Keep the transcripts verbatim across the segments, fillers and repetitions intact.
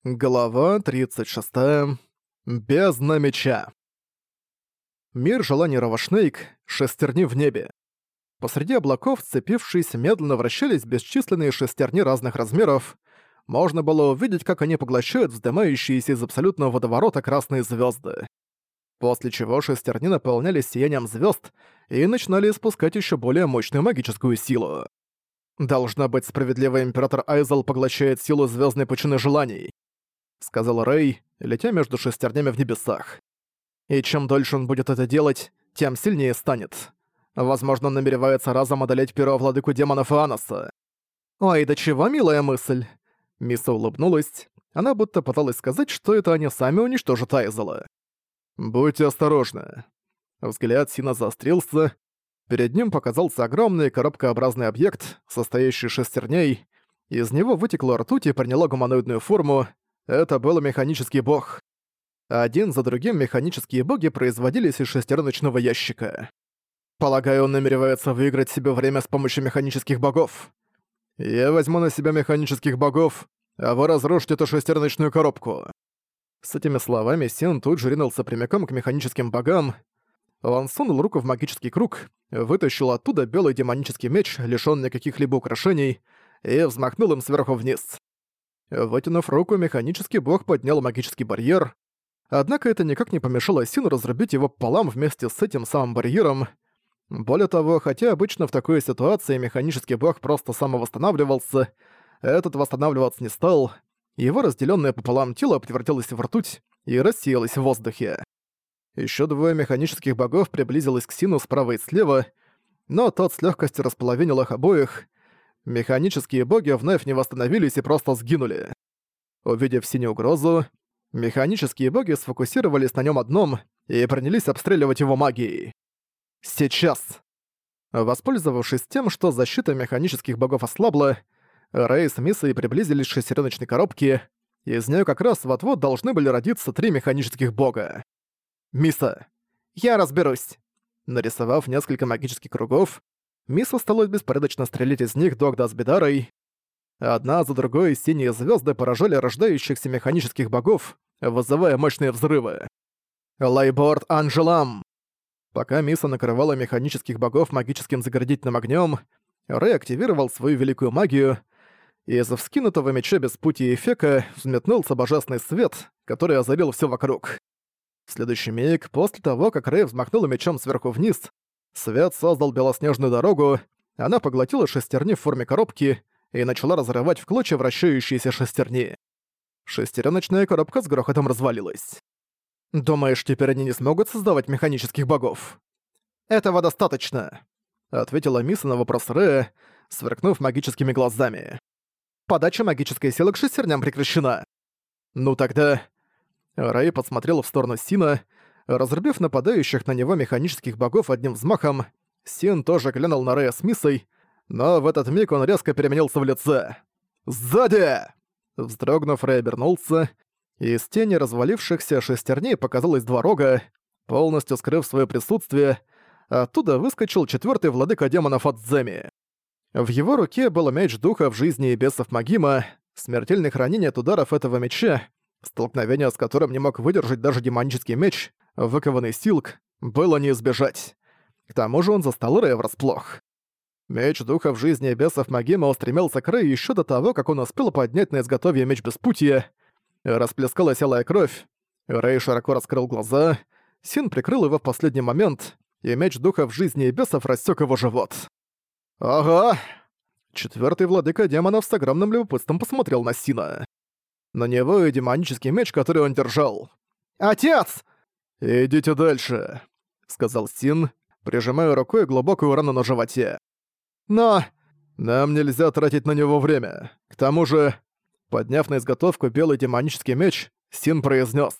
Глава тридцать шесть. Бездна меча. Мир желаний Равашнейк, шестерни в небе. Посреди облаков, сцепившись, медленно вращались бесчисленные шестерни разных размеров. Можно было увидеть, как они поглощают вздымающиеся из абсолютного водоворота красные звезды. После чего шестерни наполнялись сиянием звезд и начинали испускать еще более мощную магическую силу. Должно быть, справедливый император Айзел поглощает силу звездной пучины желаний, сказал Рэй, летя между шестернями в небесах. И чем дольше он будет это делать, тем сильнее станет. Возможно, он намеревается разом одолеть первого владыку демонов Ианоса. «Ой, да чего милая мысль!» Миса улыбнулась. Она будто пыталась сказать, что это они сами уничтожат Айзела. «Будьте осторожны». Взгляд Сина заострился. Перед ним показался огромный коробкообразный объект, состоящий из шестерней. Из него вытекла ртуть и приняла гуманоидную форму. Это был механический бог. Один за другим механические боги производились из шестереночного ящика. Полагаю, он намеревается выиграть себе время с помощью механических богов. Я возьму на себя механических богов, а вы разрушите эту шестереночную коробку. С этими словами Син тут же ринулся прямиком к механическим богам. Он сунул руку в магический круг, вытащил оттуда белый демонический меч, лишённый каких-либо украшений, и взмахнул им сверху вниз. Вытянув руку, механический бог поднял магический барьер. Однако это никак не помешало Сину разрубить его пополам вместе с этим самым барьером. Более того, хотя обычно в такой ситуации механический бог просто самовосстанавливался, этот восстанавливаться не стал. Его разделённое пополам тело превратилось в ртуть и рассеялось в воздухе. Ещё двое механических богов приблизилось к Сину справа и слева, но тот с лёгкостью располовинил их обоих. Механические боги вновь не восстановились и просто сгинули. Увидев синюю угрозу, механические боги сфокусировались на нем одном и принялись обстреливать его магией. Сейчас! Воспользовавшись тем, что защита механических богов ослабла, Рэй с Миссой приблизились к шестереночной коробке, и из нее как раз вот-вот должны были родиться три механических бога. Миса, я разберусь! Нарисовав несколько магических кругов, Миса стала беспорядочно стрелять из них Догда с Бедарой. Одна за другой синие звезды поражали рождающихся механических богов, вызывая мощные взрывы. Лайборд Анжелам! Пока Миса накрывала механических богов магическим заградительным огнем, Рэй активировал свою великую магию, и из вскинутого меча без пути и фека взметнулся божественный свет, который озарил все вокруг. В следующий миг, после того, как Рэй взмахнул мечом сверху вниз, свет создал белоснежную дорогу, она поглотила шестерни в форме коробки и начала разрывать в клочья вращающиеся шестерни. Шестереночная коробка с грохотом развалилась. «Думаешь, теперь они не смогут создавать механических богов?» «Этого достаточно», — ответила Миса на вопрос Рэя, сверкнув магическими глазами. «Подача магической силы к шестерням прекращена». «Ну тогда...» Рэй посмотрел в сторону Сина. Разрубив нападающих на него механических богов одним взмахом, Син тоже глянул на Рэя с Миссой, но в этот миг он резко переменился в лице. «Сзади!» Вздрогнув, Рэй обернулся, и из тени развалившихся шестерней показалось два рога, полностью скрыв свое присутствие. Оттуда выскочил четвертый владыка демонов Адземи. В его руке был меч духов жизни и бесов Магима, смертельных ранений от ударов этого меча, столкновение с которым не мог выдержать даже демонический меч, выкованный Силк, было не избежать. К тому же он застал Рэя врасплох. Меч духов жизни и бесов Магима устремился к Рэю ещё до того, как он успел поднять на изготовье меч беспутия. Расплескалась алая кровь. Рэй широко раскрыл глаза. Син прикрыл его в последний момент, и меч духов жизни и бесов рассек его живот. «Ага!» Четвёртый владыка демонов с огромным любопытством посмотрел на Сина. На него и демонический меч, который он держал. «Отец!» «Идите дальше», — сказал Син, прижимая рукой глубокую рану на животе. «Но...» «Нам нельзя тратить на него время. К тому же...» Подняв на изготовку белый демонический меч, Син произнес: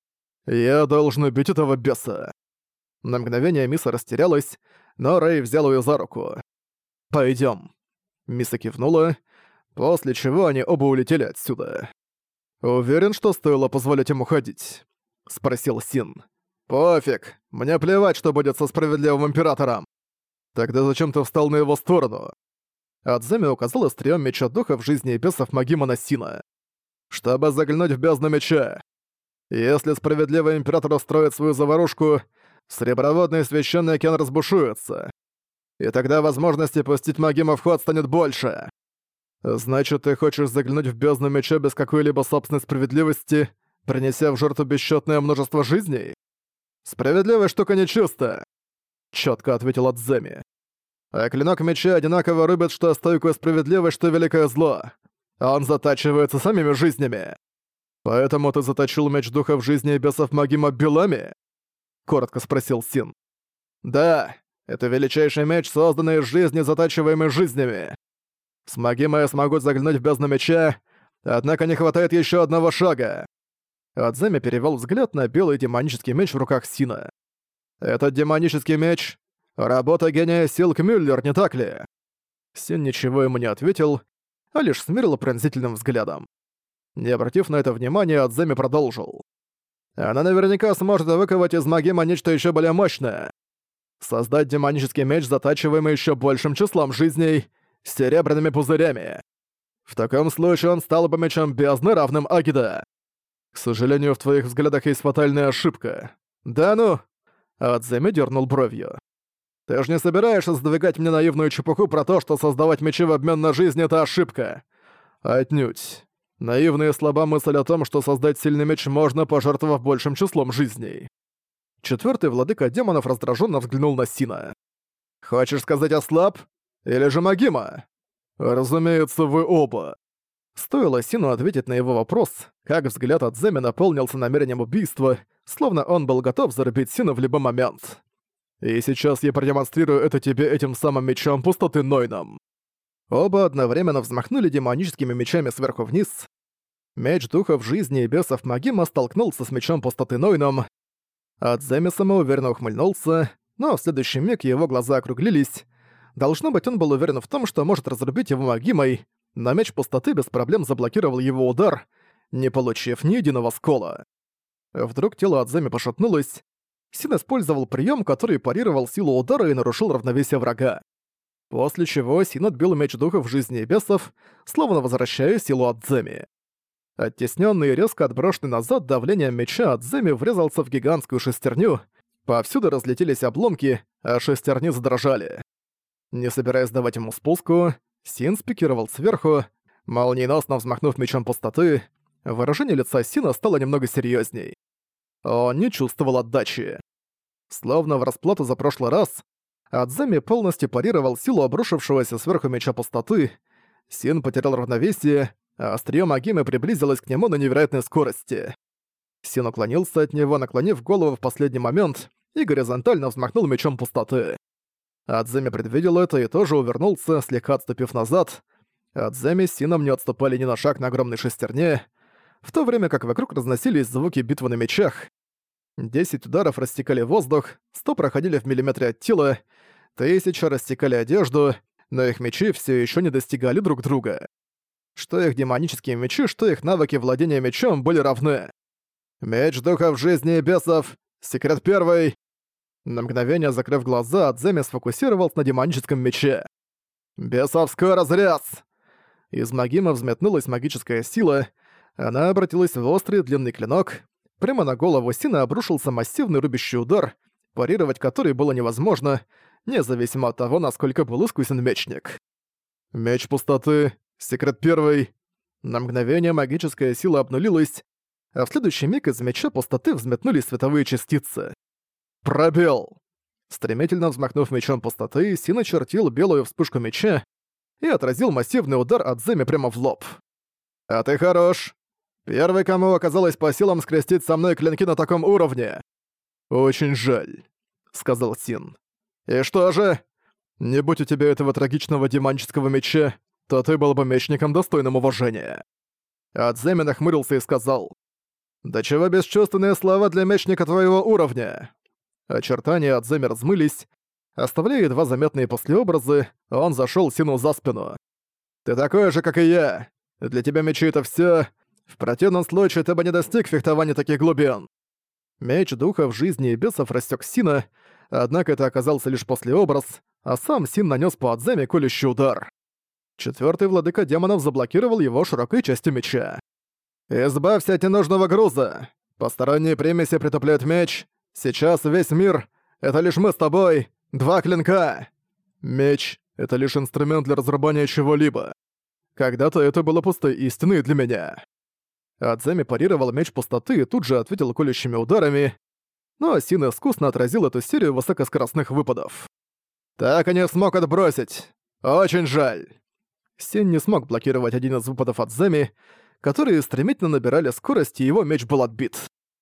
«Я должен убить этого беса». На мгновение Миса растерялась, но Рэй взял ее за руку. «Пойдём». Миса кивнула, после чего они оба улетели отсюда. «Уверен, что стоило позволить им уходить?» — спросил Син. «Пофиг, мне плевать, что будет со справедливым императором. Тогда зачем ты встал на его сторону?» Адземи указал острием меча духов жизни и бесов Магима на Сина. чтобы заглянуть в бездну меча. Если справедливый император устроит свою заварушку, Среброводный священный океан разбушуется. И тогда возможности пустить магиму в ход станет больше. Значит, ты хочешь заглянуть в бездну меча без какой-либо собственной справедливости, принеся в жертву бесчетное множество жизней? Справедливая штука нечиста, четко ответил Адземи. А клинок меча одинаково рубит что стойкую справедливость, что великое зло. Он затачивается самими жизнями. Поэтому ты заточил меч духов жизни и бесов магима белами? Коротко спросил Син. Да, это величайший меч, созданный из жизни, затачиваемый жизнями. С магимой я смогу заглянуть в бездну меча, однако не хватает еще одного шага. Адземи перевел взгляд на белый демонический меч в руках Сина. Этот демонический меч — работа гения Силк Мюллер, не так ли? Син ничего ему не ответил, а лишь смирил пронзительным взглядом. Не обратив на это внимания, Адземи продолжил. Она наверняка сможет выковать из магима нечто еще более мощное. Создать демонический меч, затачиваемый еще большим числом жизней, с серебряными пузырями. В таком случае он стал бы мечом бездны, равным Агида. К сожалению, в твоих взглядах есть фатальная ошибка. Да ну? Адземи дернул бровью. Ты же не собираешься сдвигать мне наивную чепуху про то, что создавать мечи в обмен на жизнь — это ошибка? Отнюдь. Наивная и слаба мысль о том, что создать сильный меч можно, пожертвовав большим числом жизней. Четвертый владыка демонов раздраженно взглянул на Сина. «Хочешь сказать ослаб? Или же Магима?» «Разумеется, вы оба». Стоило Сину ответить на его вопрос, как взгляд Адземи наполнился намерением убийства, словно он был готов зарубить Сина в любой момент. «И сейчас я продемонстрирую это тебе этим самым мечом пустоты Нойном». Оба одновременно взмахнули демоническими мечами сверху вниз. Меч духов жизни и бесов Магима столкнулся с мечом пустоты Нойном. Адземи самоуверенно ухмыльнулся, но в следующий миг его глаза округлились. Должно быть, он был уверен в том, что может разрубить его Магимой, но меч пустоты без проблем заблокировал его удар, не получив ни единого скола. Вдруг тело Адземи пошатнулось. Син использовал прием, который парировал силу удара и нарушил равновесие врага. После чего Син отбил меч духов жизни и бесов, словно возвращая силу Адземи. Оттеснённый и резко отброшенный назад давлением меча Адземи врезался в гигантскую шестерню, повсюду разлетелись обломки, а шестерни задрожали. Не собираясь давать ему спуску, Син спикировал сверху, молниеносно взмахнув мечом пустоты. Выражение лица Сина стало немного серьёзней. Он не чувствовал отдачи. Словно в расплату за прошлый раз, Адземи полностью парировал силу обрушившегося сверху меча пустоты. Син потерял равновесие, а острие Магимы приблизилось к нему на невероятной скорости. Син уклонился от него, наклонив голову в последний момент, и горизонтально взмахнул мечом пустоты. Адземи предвидел это и тоже увернулся, слегка отступив назад. Адземи с Сином не отступали ни на шаг на огромной шестерне, в то время как вокруг разносились звуки битвы на мечах. Десять ударов рассекали воздух, сто проходили в миллиметре от тела, тысяча рассекали одежду, но их мечи все еще не достигали друг друга. Что их демонические мечи, что их навыки владения мечом были равны. Меч духов жизни и бесов, секрет первый. На мгновение, закрыв глаза, Адземи сфокусировался на демоническом мече. Бесовской разрез! Из Магима взметнулась магическая сила, она обратилась в острый длинный клинок. Прямо на голову Сина обрушился массивный рубящий удар, парировать который было невозможно, независимо от того, насколько был искусен мечник. Меч пустоты, секрет первый. На мгновение магическая сила обнулилась, а в следующий миг из меча пустоты взметнулись световые частицы. Пробел! Стремительно взмахнув мечом пустоты, Син очертил белую вспышку меча и отразил массивный удар Адземи прямо в лоб. «А ты хорош! Первый, кому оказалось по силам скрестить со мной клинки на таком уровне!» «Очень жаль», — сказал Син. «И что же? Не будь у тебя этого трагичного демонического меча, то ты был бы мечником, достойным уважения». Адземи нахмурился и сказал: «Да чего бесчувственные слова для мечника твоего уровня?» Очертания Адземи размылись, оставляя едва заметные послеобразы, он зашёл Сину за спину. «Ты такой же, как и я. Для тебя мечи — это всё. В противном случае ты бы не достиг фехтования таких глубин». Меч духов жизни и бесов рассек Сина, однако это оказался лишь послеобраз, а сам Син нанес по Адземи колющий удар. Четвертый владыка демонов заблокировал его широкой частью меча. «Избавься от ненужного груза! Посторонние примеси притупляют меч. Сейчас весь мир — это лишь мы с тобой, два клинка!» «Меч — это лишь инструмент для разрубания чего-либо. Когда-то это было пустой истиной для меня». Адзами парировал меч пустоты и тут же ответил колющими ударами, но Син искусно отразил эту серию высокоскоростных выпадов. «Так и не смог отбросить. Очень жаль». Син не смог блокировать один из выпадов Адзами, которые стремительно набирали скорость, и его меч был отбит.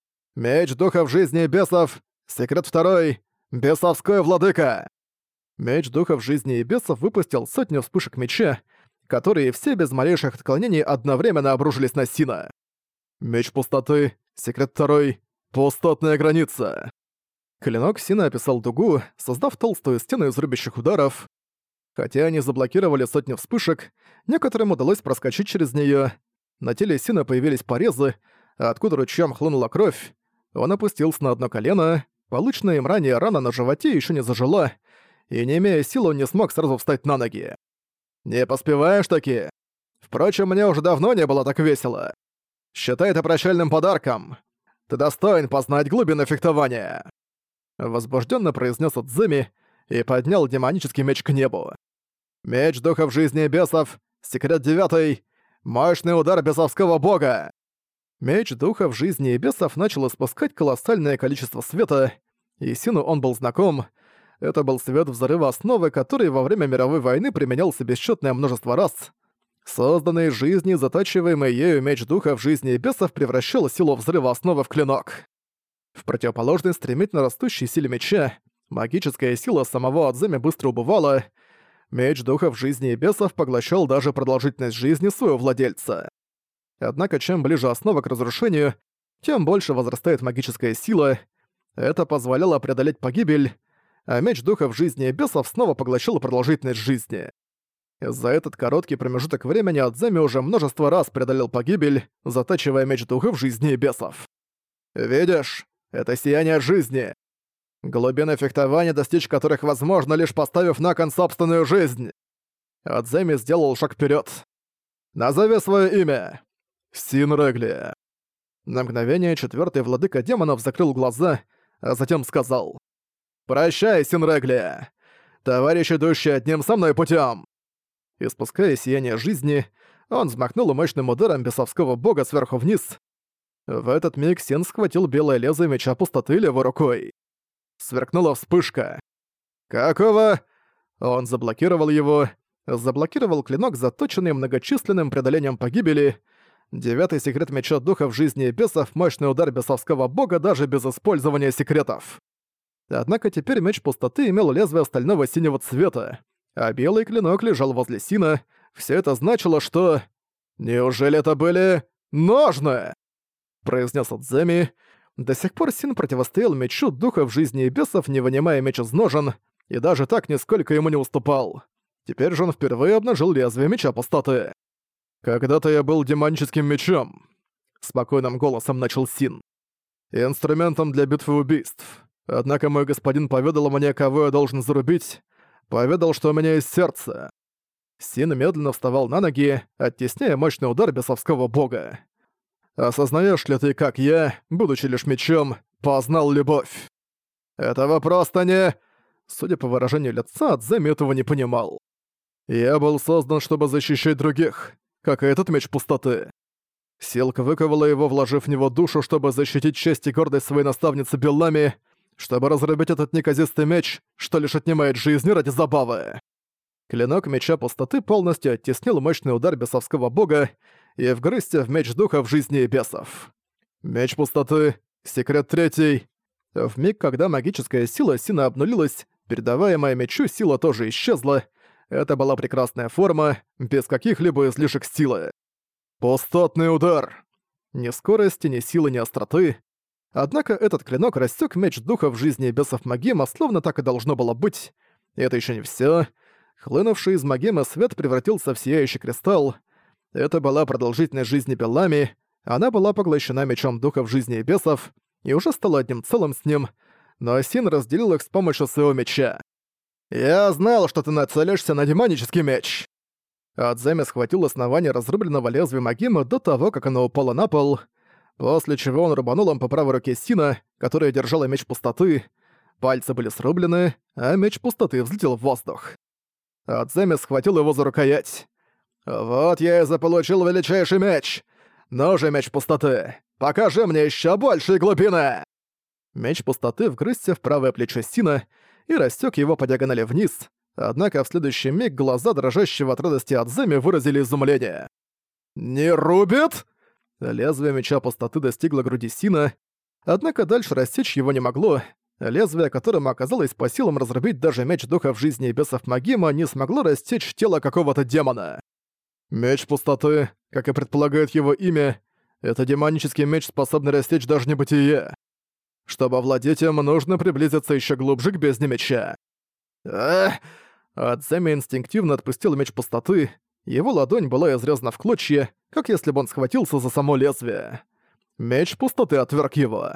«Меч духов жизни и бесов. Секрет второй. Бесовской владыка». Меч духов жизни и бесов выпустил сотню вспышек меча, которые все без малейших отклонений одновременно обрушились на Сина. Меч пустоты. Секрет второй. Пустотная граница. Клинок Сина описал дугу, создав толстую стену из рубящих ударов. Хотя они заблокировали сотню вспышек, некоторым удалось проскочить через неё. На теле Сина появились порезы, откуда ручьём хлынула кровь. Он опустился на одно колено, полученная им ранее рана на животе ещё не зажила, и не имея сил, он не смог сразу встать на ноги. «Не поспеваешь таки? Впрочем, мне уже давно не было так весело. Считай это прощальным подарком. Ты достоин познать глубины фехтования!» Возбужденно произнес Адзами и поднял демонический меч к небу. «Меч духов жизни и бесов, секрет девятый, мощный удар бесовского бога!» Меч духов жизни и бесов начал испускать колоссальное количество света, и Сину он был знаком. Это был свет взрыва основы, который во время мировой войны применялся бесчетное множество раз. Созданный из жизни, затачиваемый ею меч духов жизни и бесов превращал силу взрыва основы в клинок. В противоположной стремительно растущей силе меча, магическая сила самого Адзами быстро убывала. Меч духов жизни и бесов поглощал даже продолжительность жизни своего владельца. Однако чем ближе основа к разрушению, тем больше возрастает магическая сила. Это позволяло преодолеть погибель, а меч духов жизни и бесов снова поглощал продолжительность жизни. За этот короткий промежуток времени Адзами уже множество раз преодолел погибель, затачивая меч духов жизни и бесов. «Видишь, это сияние жизни. Глубины фехтования, достичь которых возможно, лишь поставив на кон собственную жизнь». Адзами сделал шаг вперед. «Назови свое имя». «Син Регли». На мгновение четвертый владыка демонов закрыл глаза, а затем сказал: «Прощай, Син Регли. Товарищ, идущий одним со мной путем». Испуская сияние жизни, он взмахнул мощным ударом бесовского бога сверху вниз. В этот миг Син схватил белое лезвие меча пустоты левой рукой. Сверкнула вспышка. «Какого?» Он заблокировал его. Заблокировал клинок, заточенный многочисленным преодолением погибели. Девятый секрет меча духов жизни и бесов — мощный удар бесовского бога даже без использования секретов. Однако теперь меч пустоты имел лезвие стального синего цвета, а белый клинок лежал возле Сина. Все это значило, что... «Неужели это были... ножны?» произнес Адзами. До сих пор Син противостоял мечу духов жизни и бесов, не вынимая меч из ножен, и даже так нисколько ему не уступал. Теперь же он впервые обнажил лезвие меча пустоты. «Когда-то я был демоническим мечом», — спокойным голосом начал Син. «Инструментом для битвы убийств. Однако мой господин поведал мне, кого я должен зарубить. Поведал, что у меня есть сердце». Син медленно вставал на ноги, оттесняя мощный удар бесовского бога. «Осознаешь ли ты, как я, будучи лишь мечом, познал любовь?» «Этого просто не...» Судя по выражению лица, Адзами этого не понимал. «Я был создан, чтобы защищать других, как и этот меч пустоты. Силка выковала его, вложив в него душу, чтобы защитить честь и гордость своей наставницы Беллами, чтобы разрубить этот неказистый меч, что лишь отнимает жизнь ради забавы». Клинок меча пустоты полностью оттеснил мощный удар бесовского бога и вгрызся в меч духов жизни и бесов. Меч пустоты, секрет третий. В миг, когда магическая сила Сина обнулилась, передаваемая мечу сила тоже исчезла. Это была прекрасная форма, без каких-либо излишек силы. Пустотный удар. Ни скорости, ни силы, ни остроты. Однако этот клинок рассек меч духов жизни и бесов Магема, словно так и должно было быть. И это еще не все. Хлынувший из Магемы свет превратился в сияющий кристалл. Это была продолжительность жизни Беллами, она была поглощена мечом духов жизни и бесов и уже стала одним целым с ним, но Син разделил их с помощью своего меча. «Я знал, что ты нацелишься на демонический меч!» Адзами схватил основание разрубленного лезвия Магима до того, как оно упало на пол, после чего он рубанул им по правой руке Сина, которая держала меч пустоты. Пальцы были срублены, а меч пустоты взлетел в воздух. Адзами схватил его за рукоять. «Вот я и заполучил величайший меч! Ну же, меч пустоты, покажи мне еще большие глубины!» Меч пустоты вгрызся в правое плечо Сина и растек его по диагонали вниз, однако в следующий миг глаза дрожащего от радости Адзами выразили изумление. «Не рубит?» Лезвие меча пустоты достигло груди Сина, однако дальше рассечь его не могло. Лезвие, которым оказалось по силам разрубить даже меч духов жизни и бесов Магима, не смогло рассечь тело какого-то демона. Меч пустоты, как и предполагает его имя, это демонический меч, способный рассечь даже небытие. Чтобы овладеть им, нужно приблизиться еще глубже к бездне меча. Ах! Адзами инстинктивно отпустил меч пустоты, его ладонь была изрезана в клочья, как если бы он схватился за само лезвие. Меч пустоты отверг его.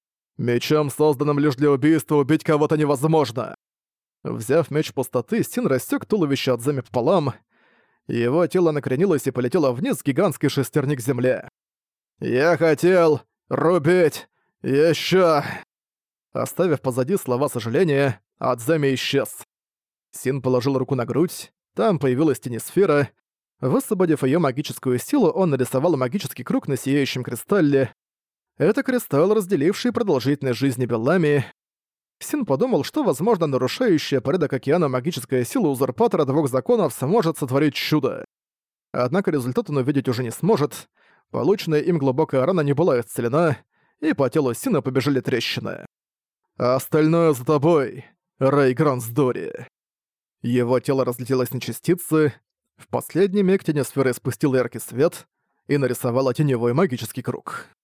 Мечом, созданным лишь для убийства, убить кого-то невозможно. Взяв меч пустоты, Син рассек туловище Адзами пополам. Его тело накренилось и полетело вниз с гигантской шестерни к земле. «Я хотел рубить ещё!» Оставив позади слова сожаления, Адзами исчез. Син положил руку на грудь, там появилась тенесфера. Высвободив её магическую силу, он нарисовал магический круг на сияющем кристалле. Это кристалл, разделивший продолжительность жизни Беллами. Син подумал, что, возможно, нарушающая порядок океана магическая сила узурпатора двух законов сможет сотворить чудо. Однако результат он увидеть уже не сможет. Полученная им глубокая рана не была исцелена, и по телу Сина побежали трещины. «Остальное за тобой, Рэй Грансдори». Его тело разлетелось на частицы. В последний миг тенесфера испустила яркий свет и нарисовала теневой магический круг.